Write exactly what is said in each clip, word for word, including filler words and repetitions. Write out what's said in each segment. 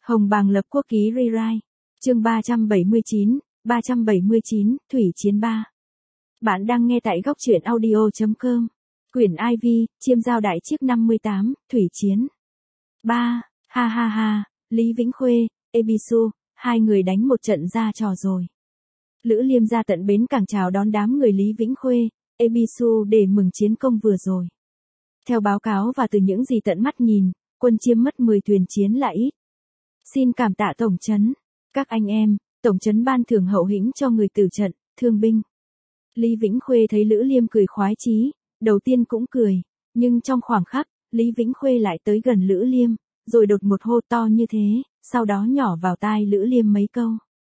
Hồng Bàng lập quốc ký rewrite. Chương ba trăm bảy mươi chín, ba trăm bảy mươi chín, Thủy Chiến ba. Bạn đang nghe tại góc truyện audio chấm com. Quyển i vê, chiêm giao đại chiếc năm mươi tám, Thủy Chiến ba. Ha ha ha, Lý Vĩnh Khuê, Ebisu, hai người đánh một trận ra trò rồi. Lữ Liêm ra tận bến cảng chào đón đám người Lý Vĩnh Khuê, Ebisu để mừng chiến công vừa rồi. Theo báo cáo và từ những gì tận mắt nhìn, quân Chiêm mất mười thuyền chiến là ít. Xin cảm tạ tổng trấn. Các anh em, tổng trấn ban thưởng hậu hĩnh cho người tử trận, thương binh. Lý Vĩnh Khuê thấy Lữ Liêm cười khoái chí, đầu tiên cũng cười, nhưng trong khoảng khắc, Lý Vĩnh Khuê lại tới gần Lữ Liêm, rồi đột một hô to như thế, sau đó nhỏ vào tai Lữ Liêm mấy câu.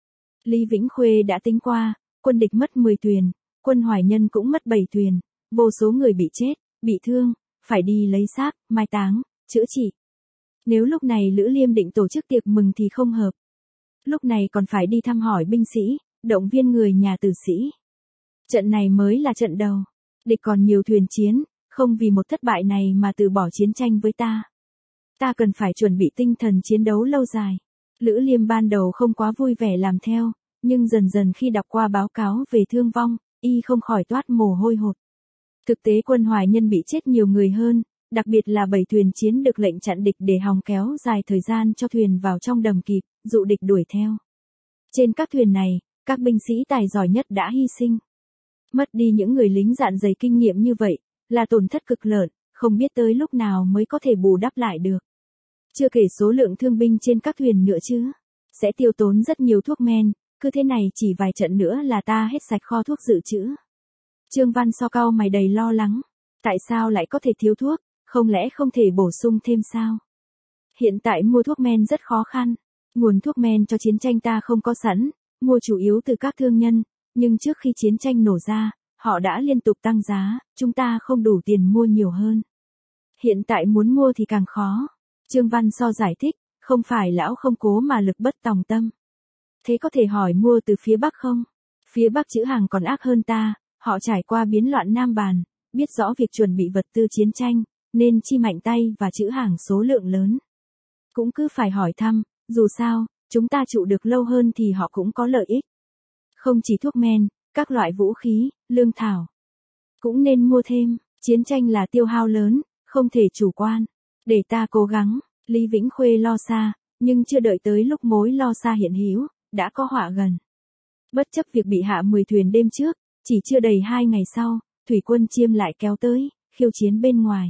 Lý Vĩnh Khuê đã tính qua, quân địch mất mười thuyền, quân Hoài Nhân cũng mất bảy thuyền, vô số người bị chết, bị thương, phải đi lấy xác, mai táng, chữa trị. Nếu lúc này Lữ Liêm định tổ chức tiệc mừng thì không hợp. Lúc này còn phải đi thăm hỏi binh sĩ, động viên người nhà tử sĩ. Trận này mới là trận đầu. Địch còn nhiều thuyền chiến, không vì một thất bại này mà từ bỏ chiến tranh với ta. Ta cần phải chuẩn bị tinh thần chiến đấu lâu dài. Lữ Liêm ban đầu không quá vui vẻ làm theo, nhưng dần dần khi đọc qua báo cáo về thương vong, y không khỏi toát mồ hôi hột. Thực tế quân Hoài Nhân bị chết nhiều người hơn, đặc biệt là bảy thuyền chiến được lệnh chặn địch để hòng kéo dài thời gian cho thuyền vào trong đầm kịp, dụ địch đuổi theo. Trên các thuyền này, các binh sĩ tài giỏi nhất đã hy sinh. Mất đi những người lính dạn dày kinh nghiệm như vậy, là tổn thất cực lớn, không biết tới lúc nào mới có thể bù đắp lại được. Chưa kể số lượng thương binh trên các thuyền nữa chứ. Sẽ tiêu tốn rất nhiều thuốc men, cứ thế này chỉ vài trận nữa là ta hết sạch kho thuốc dự trữ. Trương Văn So cau mày đầy lo lắng. Tại sao lại có thể thiếu thuốc, không lẽ không thể bổ sung thêm sao? Hiện tại mua thuốc men rất khó khăn. Nguồn thuốc men cho chiến tranh ta không có sẵn, mua chủ yếu từ các thương nhân, nhưng trước khi chiến tranh nổ ra, họ đã liên tục tăng giá, chúng ta không đủ tiền mua nhiều hơn. Hiện tại muốn mua thì càng khó. Trương Văn So giải thích, không phải lão không cố mà lực bất tòng tâm. Thế có thể hỏi mua từ phía Bắc không? Phía Bắc chữ hàng còn ác hơn ta, họ trải qua biến loạn Nam Bàn, biết rõ việc chuẩn bị vật tư chiến tranh, nên chi mạnh tay và chữ hàng số lượng lớn. Cũng cứ phải hỏi thăm, dù sao, chúng ta trụ được lâu hơn thì họ cũng có lợi ích. Không chỉ thuốc men, các loại vũ khí, lương thảo. Cũng nên mua thêm, chiến tranh là tiêu hao lớn, không thể chủ quan. Để ta cố gắng, Lý Vĩnh Khuê lo xa, nhưng chưa đợi tới lúc mối lo xa hiện hữu, đã có họa gần. Bất chấp việc bị hạ mười thuyền đêm trước, chỉ chưa đầy hai ngày sau, thủy quân Chiêm lại kéo tới, khiêu chiến bên ngoài.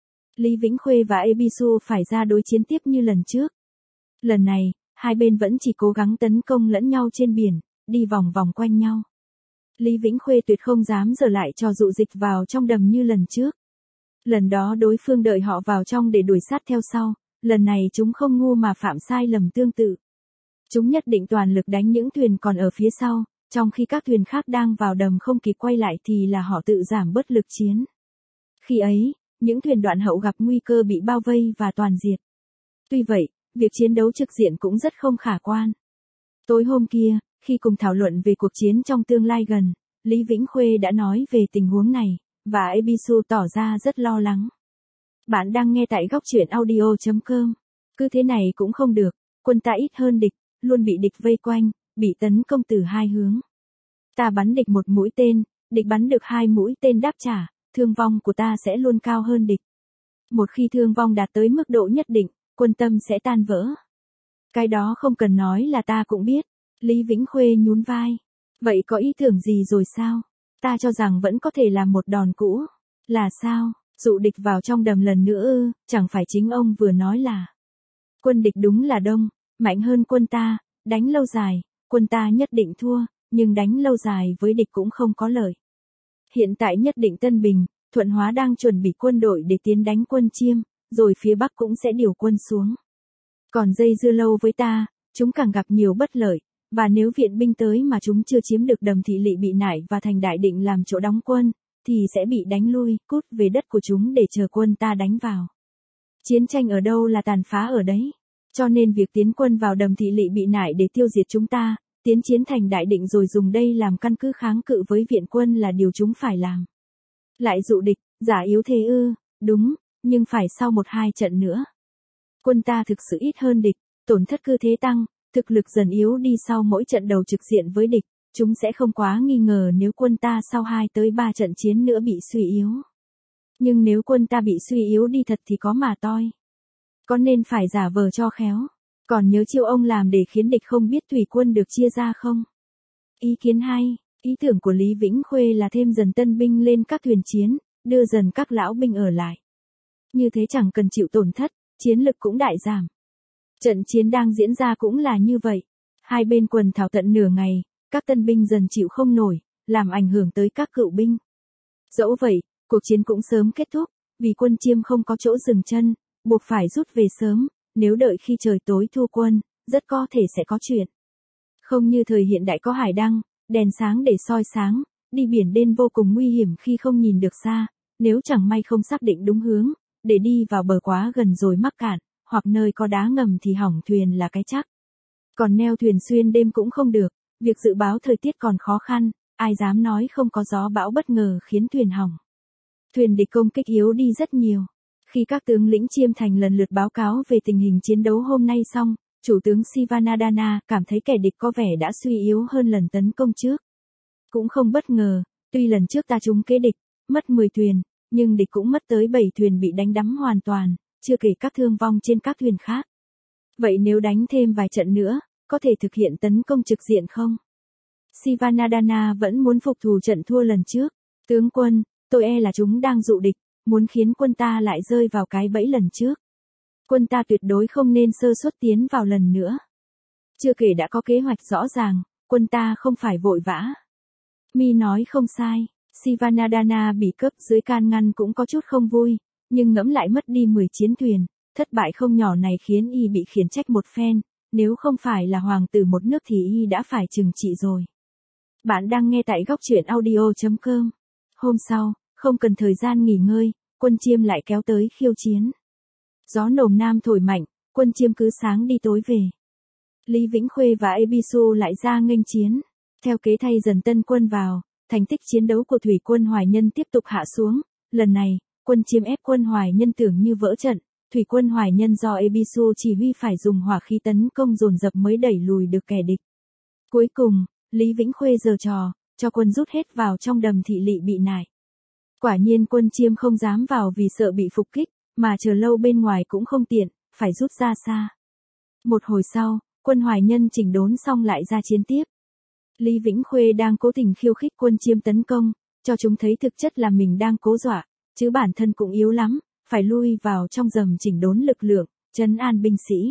Lý Vĩnh Khuê và Ebisu phải ra đối chiến tiếp như lần trước. Lần này, hai bên vẫn chỉ cố gắng tấn công lẫn nhau trên biển, đi vòng vòng quanh nhau. Lý Vĩnh Khuê tuyệt không dám dở lại cho dụ dịch vào trong đầm như lần trước. Lần đó đối phương đợi họ vào trong để đuổi sát theo sau, lần này chúng không ngu mà phạm sai lầm tương tự. Chúng nhất định toàn lực đánh những thuyền còn ở phía sau, trong khi các thuyền khác đang vào đầm không kịp quay lại thì là họ tự giảm bớt lực chiến. Khi ấy, những thuyền đoạn hậu gặp nguy cơ bị bao vây và toàn diệt. Tuy vậy, việc chiến đấu trực diện cũng rất không khả quan. Tối hôm kia, khi cùng thảo luận về cuộc chiến trong tương lai gần, Lý Vĩnh Khuê đã nói về tình huống này, và Ebisu tỏ ra rất lo lắng. Bạn đang nghe tại góc truyện audio chấm com. Cứ thế này cũng không được, quân ta ít hơn địch, luôn bị địch vây quanh, bị tấn công từ hai hướng. Ta bắn địch một mũi tên, địch bắn được hai mũi tên đáp trả, thương vong của ta sẽ luôn cao hơn địch. Một khi thương vong đạt tới mức độ nhất định, quân tâm sẽ tan vỡ. Cái đó không cần nói là ta cũng biết. Lý Vĩnh Khuê nhún vai. Vậy có ý tưởng gì rồi sao? Ta cho rằng vẫn có thể làm một đòn cũ. Là sao? Dụ địch vào trong đầm lần nữa ư? Chẳng phải chính ông vừa nói là quân địch đúng là đông, mạnh hơn quân ta, đánh lâu dài, quân ta nhất định thua, nhưng đánh lâu dài với địch cũng không có lợi. Hiện tại nhất định Tân Bình, Thuận Hóa đang chuẩn bị quân đội để tiến đánh quân Chiêm, rồi phía Bắc cũng sẽ điều quân xuống. Còn dây dưa lâu với ta, chúng càng gặp nhiều bất lợi, và nếu viện binh tới mà chúng chưa chiếm được đầm Thị Lỵ bị nại và thành Đại Định làm chỗ đóng quân, thì sẽ bị đánh lui, cút về đất của chúng để chờ quân ta đánh vào. Chiến tranh ở đâu là tàn phá ở đấy. Cho nên việc tiến quân vào đầm Thị Lỵ bị nại để tiêu diệt chúng ta, tiến chiến thành Đại Định rồi dùng đây làm căn cứ kháng cự với viện quân là điều chúng phải làm. Lại dụ địch, giả yếu thế ư? Đúng, nhưng phải sau một hai trận nữa. Quân ta thực sự ít hơn địch, tổn thất cứ thế tăng, thực lực dần yếu đi sau mỗi trận đầu trực diện với địch, chúng sẽ không quá nghi ngờ nếu quân ta sau hai tới ba trận chiến nữa bị suy yếu. Nhưng nếu quân ta bị suy yếu đi thật thì có mà toi. Có nên phải giả vờ cho khéo, còn nhớ chiêu ông làm để khiến địch không biết thủy quân được chia ra không? Ý kiến hay, ý tưởng của Lý Vĩnh Khuê là thêm dần tân binh lên các thuyền chiến, đưa dần các lão binh ở lại. Như thế chẳng cần chịu tổn thất, chiến lực cũng đại giảm. Trận chiến đang diễn ra cũng là như vậy. Hai bên quần thảo tận nửa ngày, các tân binh dần chịu không nổi, làm ảnh hưởng tới các cựu binh. Dẫu vậy, cuộc chiến cũng sớm kết thúc, vì quân Chiêm không có chỗ dừng chân, buộc phải rút về sớm, nếu đợi khi trời tối thua quân, rất có thể sẽ có chuyện. Không như thời hiện đại có hải đăng, đèn sáng để soi sáng, đi biển đêm vô cùng nguy hiểm khi không nhìn được xa, nếu chẳng may không xác định đúng hướng, để đi vào bờ quá gần rồi mắc cạn, hoặc nơi có đá ngầm thì hỏng thuyền là cái chắc. Còn neo thuyền xuyên đêm cũng không được, việc dự báo thời tiết còn khó khăn, ai dám nói không có gió bão bất ngờ khiến thuyền hỏng. Thuyền địch công kích yếu đi rất nhiều. Khi các tướng lĩnh Chiêm Thành lần lượt báo cáo về tình hình chiến đấu hôm nay xong, chủ tướng Sivanadana cảm thấy kẻ địch có vẻ đã suy yếu hơn lần tấn công trước. Cũng không bất ngờ, tuy lần trước ta trúng kế địch, mất mười thuyền, nhưng địch cũng mất tới bảy thuyền bị đánh đắm hoàn toàn, chưa kể các thương vong trên các thuyền khác. Vậy nếu đánh thêm vài trận nữa, có thể thực hiện tấn công trực diện không? Sivanadana vẫn muốn phục thù trận thua lần trước. Tướng quân, tôi e là chúng đang dụ địch, muốn khiến quân ta lại rơi vào cái bẫy lần trước. Quân ta tuyệt đối không nên sơ suất tiến vào lần nữa. Chưa kể đã có kế hoạch rõ ràng, quân ta không phải vội vã. Mi nói không sai, Sivanadana bị cấp dưới can ngăn cũng có chút không vui, nhưng ngẫm lại mất đi mười chiến thuyền, thất bại không nhỏ này khiến y bị khiển trách một phen, nếu không phải là hoàng tử một nước thì y đã phải trừng trị rồi. Bạn đang nghe tại góc truyện audio chấm com. Hôm sau, không cần thời gian nghỉ ngơi, quân Chiêm lại kéo tới khiêu chiến. Gió nồm nam thổi mạnh, quân Chiêm cứ sáng đi tối về. Lý Vĩnh Khuê và Ebisu lại ra nghênh chiến. Theo kế thay dần tân quân vào, thành tích chiến đấu của thủy quân Hoài Nhân tiếp tục hạ xuống. Lần này, quân Chiêm ép quân Hoài Nhân tưởng như vỡ trận, thủy quân Hoài Nhân do Ebisu chỉ huy phải dùng hỏa khí tấn công dồn dập mới đẩy lùi được kẻ địch. Cuối cùng, Lý Vĩnh Khuê giở trò, cho quân rút hết vào trong đầm thị lỵ bị nại. Quả nhiên quân Chiêm không dám vào vì sợ bị phục kích, mà chờ lâu bên ngoài cũng không tiện, phải rút ra xa. Một hồi sau, quân Hoài Nhân chỉnh đốn xong lại ra chiến tiếp. Lý Vĩnh Khuê đang cố tình khiêu khích quân Chiêm tấn công, cho chúng thấy thực chất là mình đang cố dọa, chứ bản thân cũng yếu lắm, phải lui vào trong dầm chỉnh đốn lực lượng, trấn an binh sĩ.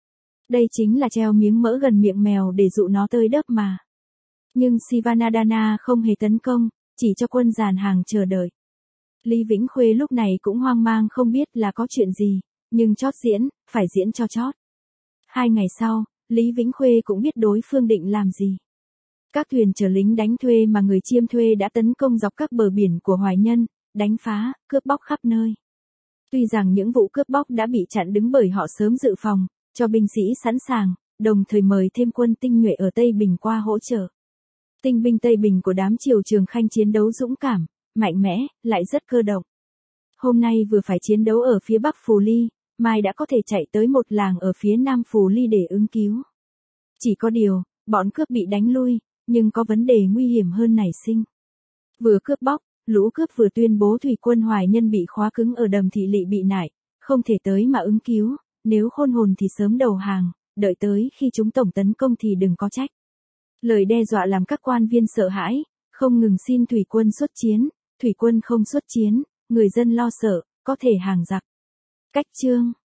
Đây chính là treo miếng mỡ gần miệng mèo để dụ nó tới đớp mà. Nhưng Sivanadana không hề tấn công, chỉ cho quân dàn hàng chờ đợi. Lý Vĩnh Khuê lúc này cũng hoang mang không biết là có chuyện gì, nhưng chót diễn, phải diễn cho chót. Hai ngày sau, Lý Vĩnh Khuê cũng biết đối phương định làm gì. Các thuyền chở lính đánh thuê mà người Chiêm thuê đã tấn công dọc các bờ biển của Hoài Nhân, đánh phá, cướp bóc khắp nơi. Tuy rằng những vụ cướp bóc đã bị chặn đứng bởi họ sớm dự phòng, cho binh sĩ sẵn sàng, đồng thời mời thêm quân tinh nhuệ ở Tây Bình qua hỗ trợ. Tinh binh Tây Bình của đám Triều Trường Khanh chiến đấu dũng cảm, mạnh mẽ, lại rất cơ động. Hôm nay vừa phải chiến đấu ở phía Bắc Phù Ly, mai đã có thể chạy tới một làng ở phía Nam Phù Ly để ứng cứu. Chỉ có điều, bọn cướp bị đánh lui, nhưng có vấn đề nguy hiểm hơn nảy sinh. Vừa cướp bóc, lũ cướp vừa tuyên bố thủy quân Hoài Nhân bị khóa cứng ở đầm thị lỵ bị nại, không thể tới mà ứng cứu, nếu khôn hồn thì sớm đầu hàng, đợi tới khi chúng tổng tấn công thì đừng có trách. Lời đe dọa làm các quan viên sợ hãi, không ngừng xin thủy quân xuất chiến, thủy quân không xuất chiến, người dân lo sợ, có thể hàng giặc. Cách chương